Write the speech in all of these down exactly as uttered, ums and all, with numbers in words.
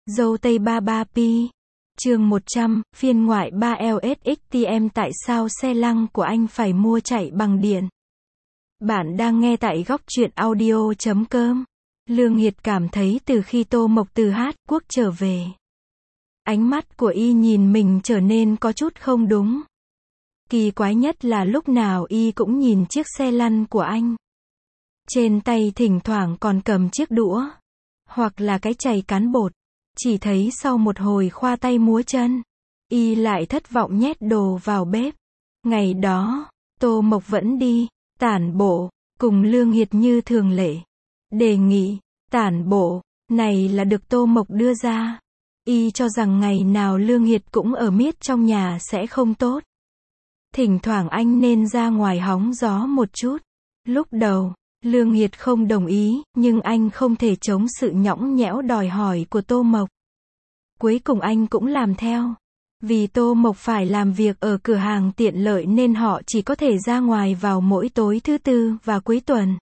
Dâu tây ba ba pi. Chương một trăm, phiên ngoại ba L S X T M. Tại sao xe lăng của anh phải mua chạy bằng điện? Bạn đang nghe tại góc truyện audio chấm com. Lương Hiệt cảm thấy từ khi Tô Mộc từ Hát Quốc trở về, ánh mắt của y nhìn mình trở nên có chút không đúng. Kỳ quái nhất là lúc nào y cũng nhìn chiếc xe lăn của anh. Trên tay thỉnh thoảng còn cầm chiếc đũa, hoặc là cái chày cán bột. Chỉ thấy sau một hồi khoa tay múa chân, y lại thất vọng nhét đồ vào bếp. Ngày đó, Tô Mộc vẫn đi tản bộ cùng Lương Hiệt như thường lệ. Đề nghị tản bộ này là được Tô Mộc đưa ra. Y cho rằng ngày nào Lương Hiệt cũng ở miết trong nhà sẽ không tốt. Thỉnh thoảng anh nên ra ngoài hóng gió một chút. Lúc đầu, Lương Hiệt không đồng ý, nhưng anh không thể chống sự nhõng nhẽo đòi hỏi của Tô Mộc. Cuối cùng anh cũng làm theo. Vì Tô Mộc phải làm việc ở cửa hàng tiện lợi nên họ chỉ có thể ra ngoài vào mỗi tối thứ tư và cuối tuần.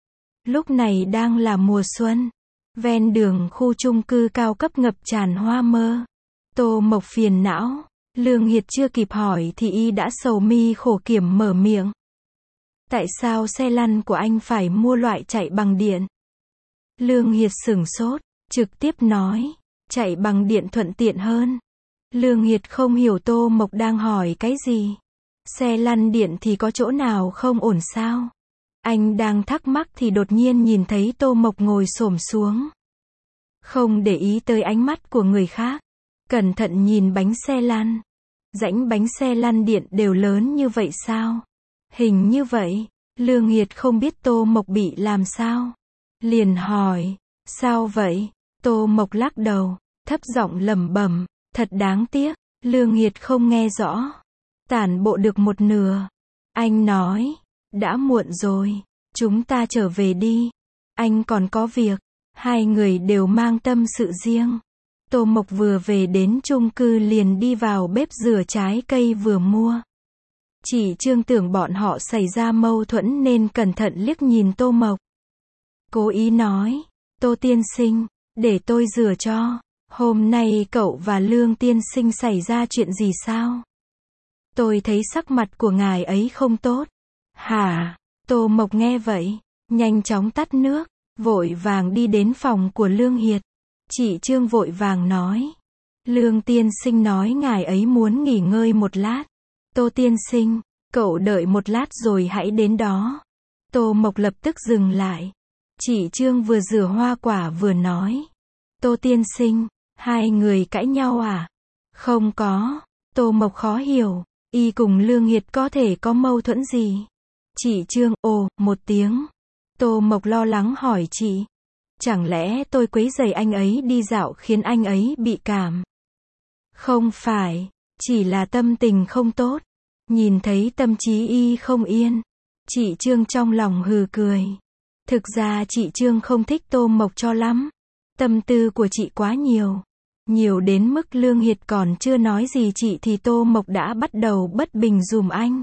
Lúc này đang là mùa xuân. Ven đường khu chung cư cao cấp ngập tràn hoa mơ. Tô Mộc phiền não. Lương Hiệt chưa kịp hỏi thì y đã sầu mi khổ kiểm mở miệng. Tại sao xe lăn của anh phải mua loại chạy bằng điện? Lương Hiệt sửng sốt, trực tiếp nói, chạy bằng điện thuận tiện hơn. Lương Hiệt không hiểu Tô Mộc đang hỏi cái gì. Xe lăn điện thì có chỗ nào không ổn sao? Anh đang thắc mắc thì đột nhiên nhìn thấy Tô Mộc ngồi xổm xuống. Không để ý tới ánh mắt của người khác. Cẩn thận nhìn bánh xe lăn. Rãnh bánh xe lăn điện đều lớn như vậy sao? Hình như vậy. Lương Hiệt không biết Tô Mộc bị làm sao. Liền hỏi, sao vậy? Tô Mộc lắc đầu, thấp giọng lẩm bẩm, thật đáng tiếc. Lương Hiệt không nghe rõ. Tản bộ được một nửa. Anh nói, đã muộn rồi, chúng ta trở về đi. Anh còn có việc. Hai người đều mang tâm sự riêng. Tô Mộc vừa về đến chung cư liền đi vào bếp rửa trái cây vừa mua. Chị Trương tưởng bọn họ xảy ra mâu thuẫn nên cẩn thận liếc nhìn Tô Mộc. Cố ý nói, Tô tiên sinh, để tôi rửa cho. Hôm nay cậu và Lương tiên sinh xảy ra chuyện gì sao? Tôi thấy sắc mặt của ngài ấy không tốt. Hả? Tô Mộc nghe vậy, nhanh chóng tắt nước, vội vàng đi đến phòng của Lương Hiệt. Chị Trương vội vàng nói, Lương tiên sinh nói ngài ấy muốn nghỉ ngơi một lát. Tô tiên sinh, cậu đợi một lát rồi hãy đến đó. Tô Mộc lập tức dừng lại. Chị Trương vừa rửa hoa quả vừa nói, Tô tiên sinh, hai người cãi nhau à? Không có. Tô Mộc khó hiểu, y cùng Lương Hiệt có thể có mâu thuẫn gì? Chị Trương, ồ, một tiếng. Tô Mộc lo lắng hỏi chị, chẳng lẽ tôi quấy rầy anh ấy đi dạo khiến anh ấy bị cảm? Không phải, chỉ là tâm tình không tốt. Nhìn thấy tâm trí y không yên, chị Trương trong lòng hừ cười. Thực ra chị Trương không thích Tô Mộc cho lắm. Tâm tư của chị quá nhiều. Nhiều đến mức Lương Hiệt còn chưa nói gì chị thì Tô Mộc đã bắt đầu bất bình dùm anh.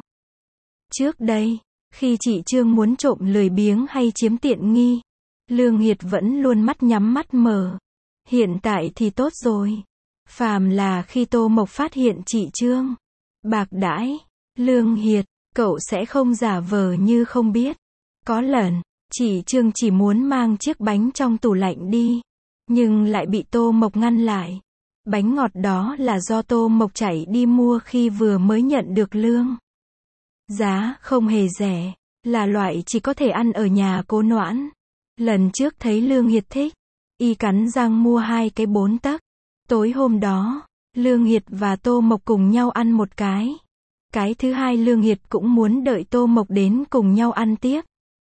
Trước đây, khi chị Trương muốn trộm lười biếng hay chiếm tiện nghi, Lương Hiệt vẫn luôn mắt nhắm mắt mở. Hiện tại thì tốt rồi. Phàm là khi Tô Mộc phát hiện chị Trương bạc đãi Lương Hiệt, cậu sẽ không giả vờ như không biết. Có lần, chị Trương chỉ muốn mang chiếc bánh trong tủ lạnh đi, nhưng lại bị Tô Mộc ngăn lại. Bánh ngọt đó là do Tô Mộc chạy đi mua khi vừa mới nhận được lương. Giá không hề rẻ, là loại chỉ có thể ăn ở nhà cô Noãn. Lần trước thấy Lương Hiệt thích, y cắn răng mua hai cái bốn tấc. Tối hôm đó, Lương Hiệt và Tô Mộc cùng nhau ăn một cái. Cái thứ hai Lương Hiệt cũng muốn đợi Tô Mộc đến cùng nhau ăn tiếp.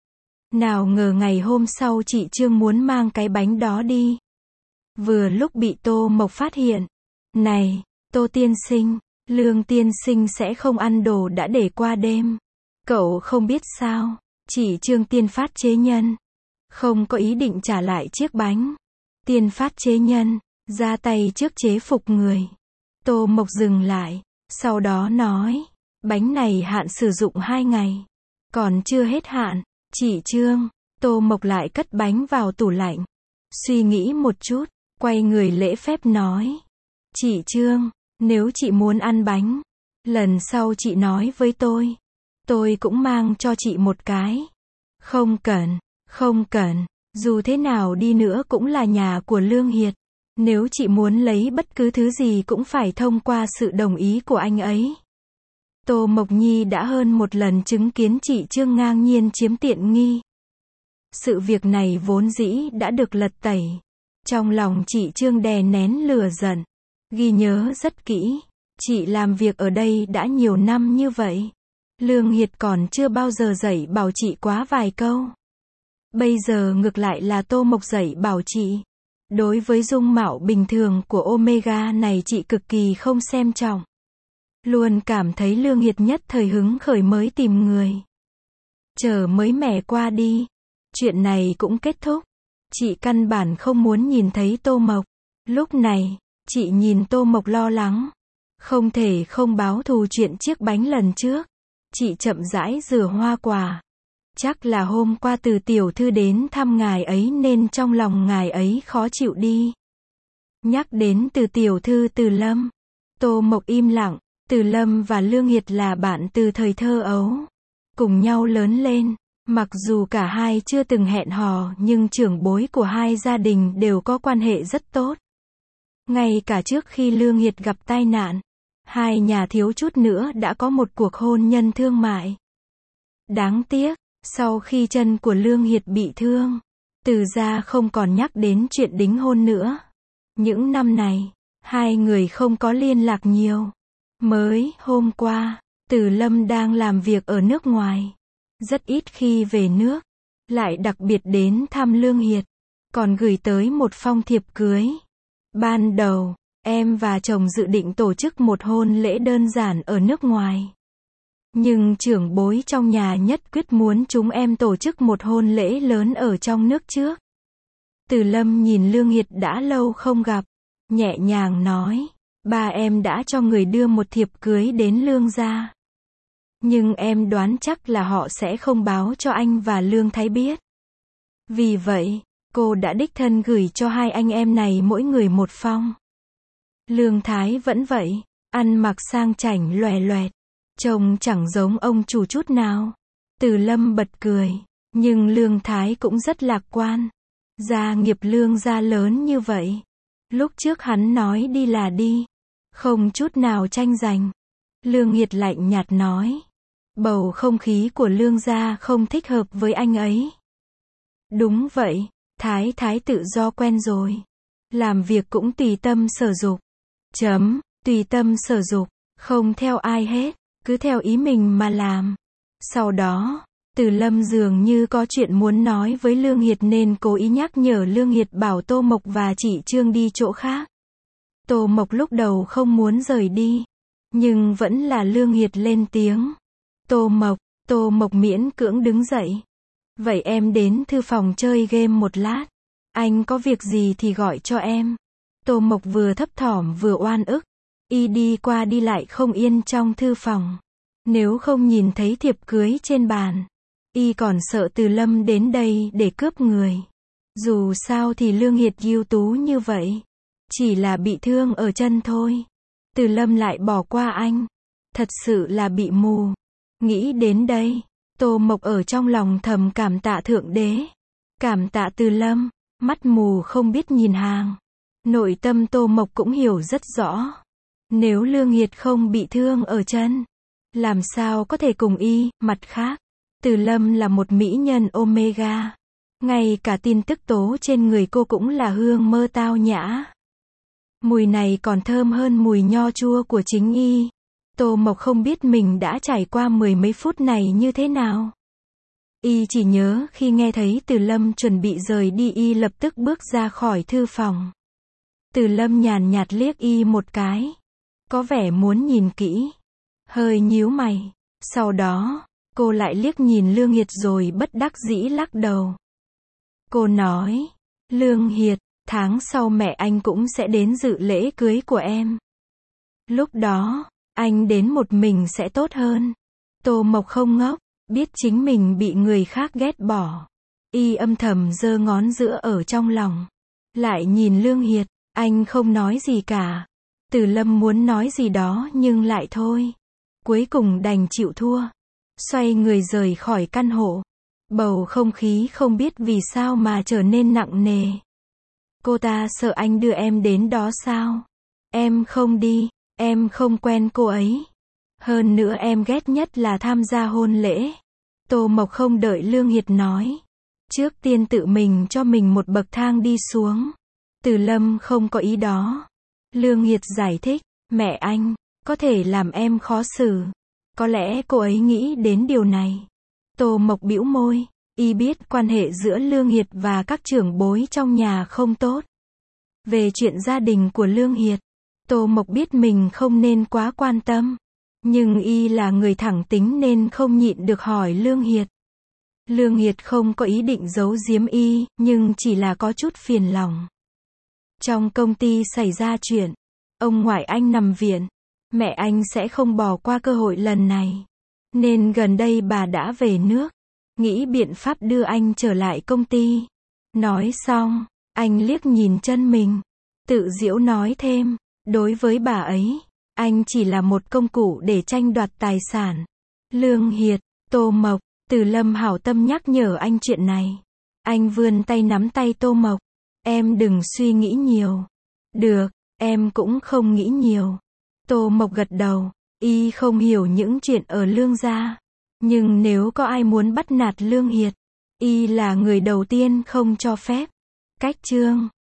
Nào ngờ ngày hôm sau chị Trương muốn mang cái bánh đó đi. Vừa lúc bị Tô Mộc phát hiện. Này, Tô tiên sinh, Lương tiên sinh sẽ không ăn đồ đã để qua đêm. Cậu không biết sao, chị Trương tiên phát chế nhân. Không có ý định trả lại chiếc bánh. Tiên phát chế nhân, ra tay trước chế phục người. Tô Mộc dừng lại, sau đó nói, bánh này hạn sử dụng hai ngày. Còn chưa hết hạn. Chị Trương, Tô Mộc lại cất bánh vào tủ lạnh. Suy nghĩ một chút, quay người lễ phép nói. Chị Trương, nếu chị muốn ăn bánh, lần sau chị nói với tôi. Tôi cũng mang cho chị một cái. Không cần, không cần, dù thế nào đi nữa cũng là nhà của Lương Hiệt. Nếu chị muốn lấy bất cứ thứ gì cũng phải thông qua sự đồng ý của anh ấy. Tô Mộc Nhi đã hơn một lần chứng kiến chị Trương ngang nhiên chiếm tiện nghi. Sự việc này vốn dĩ đã được lật tẩy. Trong lòng chị Trương đè nén lửa giận. Ghi nhớ rất kỹ. Chị làm việc ở đây đã nhiều năm như vậy. Lương Hiệt còn chưa bao giờ dạy bảo chị quá vài câu. Bây giờ ngược lại là Tô Mộc dạy bảo chị. Đối với dung mạo bình thường của Omega này chị cực kỳ không xem trọng. Luôn cảm thấy Lương Hiệt nhất thời hứng khởi mới tìm người. Chờ mới mẻ qua đi. Chuyện này cũng kết thúc. Chị căn bản không muốn nhìn thấy Tô Mộc. Lúc này, chị nhìn Tô Mộc lo lắng. Không thể không báo thù chuyện chiếc bánh lần trước. Chị chậm rãi rửa hoa quả. Chắc là hôm qua Từ tiểu thư đến thăm ngài ấy nên trong lòng ngài ấy khó chịu đi. Nhắc đến Từ tiểu thư Từ Lâm. Tô Mộc im lặng. Từ Lâm và Lương Hiệt là bạn từ thời thơ ấu. Cùng nhau lớn lên. Mặc dù cả hai chưa từng hẹn hò nhưng trưởng bối của hai gia đình đều có quan hệ rất tốt. Ngay cả trước khi Lương Hiệt gặp tai nạn, hai nhà thiếu chút nữa đã có một cuộc hôn nhân thương mại. Đáng tiếc, sau khi chân của Lương Hiệt bị thương, Từ gia không còn nhắc đến chuyện đính hôn nữa. Những năm này, hai người không có liên lạc nhiều. Mới hôm qua, Từ Lâm đang làm việc ở nước ngoài. Rất ít khi về nước. Lại đặc biệt đến thăm Lương Hiệt. Còn gửi tới một phong thiệp cưới. Ban đầu, em và chồng dự định tổ chức một hôn lễ đơn giản ở nước ngoài. Nhưng trưởng bối trong nhà nhất quyết muốn chúng em tổ chức một hôn lễ lớn ở trong nước trước. Từ Lâm nhìn Lương Hiệt đã lâu không gặp. Nhẹ nhàng nói. Ba em đã cho người đưa một thiệp cưới đến Lương gia. Nhưng em đoán chắc là họ sẽ không báo cho anh và Lương Thái biết. Vì vậy, cô đã đích thân gửi cho hai anh em này mỗi người một phong. Lương Thái vẫn vậy, ăn mặc sang chảnh loè loẹt, trông chẳng giống ông chủ chút nào. Từ Lâm bật cười, nhưng Lương Thái cũng rất lạc quan. Gia nghiệp Lương gia lớn như vậy. Lúc trước hắn nói đi là đi, không chút nào tranh giành. Lương Hiệt lạnh nhạt nói. Bầu không khí của Lương gia không thích hợp với anh ấy. Đúng vậy, Thái Thái tự do quen rồi. Làm việc cũng tùy tâm sở dục. Chấm, tùy tâm sở dục, không theo ai hết, cứ theo ý mình mà làm. Sau đó, Từ Lâm dường như có chuyện muốn nói với Lương Hiệt nên cố ý nhắc nhở Lương Hiệt bảo Tô Mộc và chị Trương đi chỗ khác. Tô Mộc lúc đầu không muốn rời đi, nhưng vẫn là Lương Hiệt lên tiếng. Tô Mộc, Tô Mộc miễn cưỡng đứng dậy. Vậy em đến thư phòng chơi game một lát. Anh có việc gì thì gọi cho em. Tô Mộc vừa thấp thỏm vừa oan ức. Y đi qua đi lại không yên trong thư phòng. Nếu không nhìn thấy thiệp cưới trên bàn, Y còn sợ Từ Lâm đến đây để cướp người. Dù sao thì Lương Hiệt ưu tú như vậy. Chỉ là bị thương ở chân thôi. Từ Lâm lại bỏ qua anh. Thật sự là bị mù. Nghĩ đến đây, Tô Mộc ở trong lòng thầm cảm tạ Thượng Đế. Cảm tạ Từ Lâm, mắt mù không biết nhìn hàng. Nội tâm Tô Mộc cũng hiểu rất rõ. Nếu Lương Hiệt không bị thương ở chân, làm sao có thể cùng Y, mặt khác. Từ Lâm là một mỹ nhân Omega. Ngay cả tin tức tố trên người cô cũng là hương mơ tao nhã. Mùi này còn thơm hơn mùi nho chua của chính Y. Tô Mộc không biết mình đã trải qua mười mấy phút này như thế nào. Y chỉ nhớ khi nghe thấy Từ Lâm chuẩn bị rời đi Y lập tức bước ra khỏi thư phòng. Từ Lâm nhàn nhạt liếc Y một cái. Có vẻ muốn nhìn kỹ. Hơi nhíu mày. Sau đó, cô lại liếc nhìn Lương Hiệt rồi bất đắc dĩ lắc đầu. Cô nói, Lương Hiệt, tháng sau mẹ anh cũng sẽ đến dự lễ cưới của em. Lúc đó, anh đến một mình sẽ tốt hơn. Tô Mộc không ngốc, biết chính mình bị người khác ghét bỏ. Y âm thầm giơ ngón giữa ở trong lòng. Lại nhìn Lương Hiệt, anh không nói gì cả. Từ Lâm muốn nói gì đó nhưng lại thôi. Cuối cùng đành chịu thua. Xoay người rời khỏi căn hộ. Bầu không khí không biết vì sao mà trở nên nặng nề. Cô ta sợ anh đưa em đến đó sao? Em không đi, em không quen cô ấy. Hơn nữa em ghét nhất là tham gia hôn lễ. Tô Mộc không đợi Lương Hiệt nói. Trước tiên tự mình cho mình một bậc thang đi xuống. Từ Lâm không có ý đó. Lương Hiệt giải thích, mẹ anh, có thể làm em khó xử. Có lẽ cô ấy nghĩ đến điều này. Tô Mộc bĩu môi, y biết quan hệ giữa Lương Hiệt và các trưởng bối trong nhà không tốt. Về chuyện gia đình của Lương Hiệt, Tô Mộc biết mình không nên quá quan tâm. Nhưng y là người thẳng tính nên không nhịn được hỏi Lương Hiệt. Lương Hiệt không có ý định giấu giếm y, nhưng chỉ là có chút phiền lòng. Trong công ty xảy ra chuyện, ông ngoại anh nằm viện, mẹ anh sẽ không bỏ qua cơ hội lần này. Nên gần đây bà đã về nước, nghĩ biện pháp đưa anh trở lại công ty. Nói xong, anh liếc nhìn chân mình, tự giễu nói thêm, đối với bà ấy, anh chỉ là một công cụ để tranh đoạt tài sản. Lương Hiệt, Tô Mộc, Từ Lâm hảo tâm nhắc nhở anh chuyện này. Anh vươn tay nắm tay Tô Mộc. Em đừng suy nghĩ nhiều. Được, em cũng không nghĩ nhiều. Tô Mộc gật đầu. Y không hiểu những chuyện ở Lương gia. Nhưng nếu có ai muốn bắt nạt Lương Hiệt, y là người đầu tiên không cho phép. Cách chương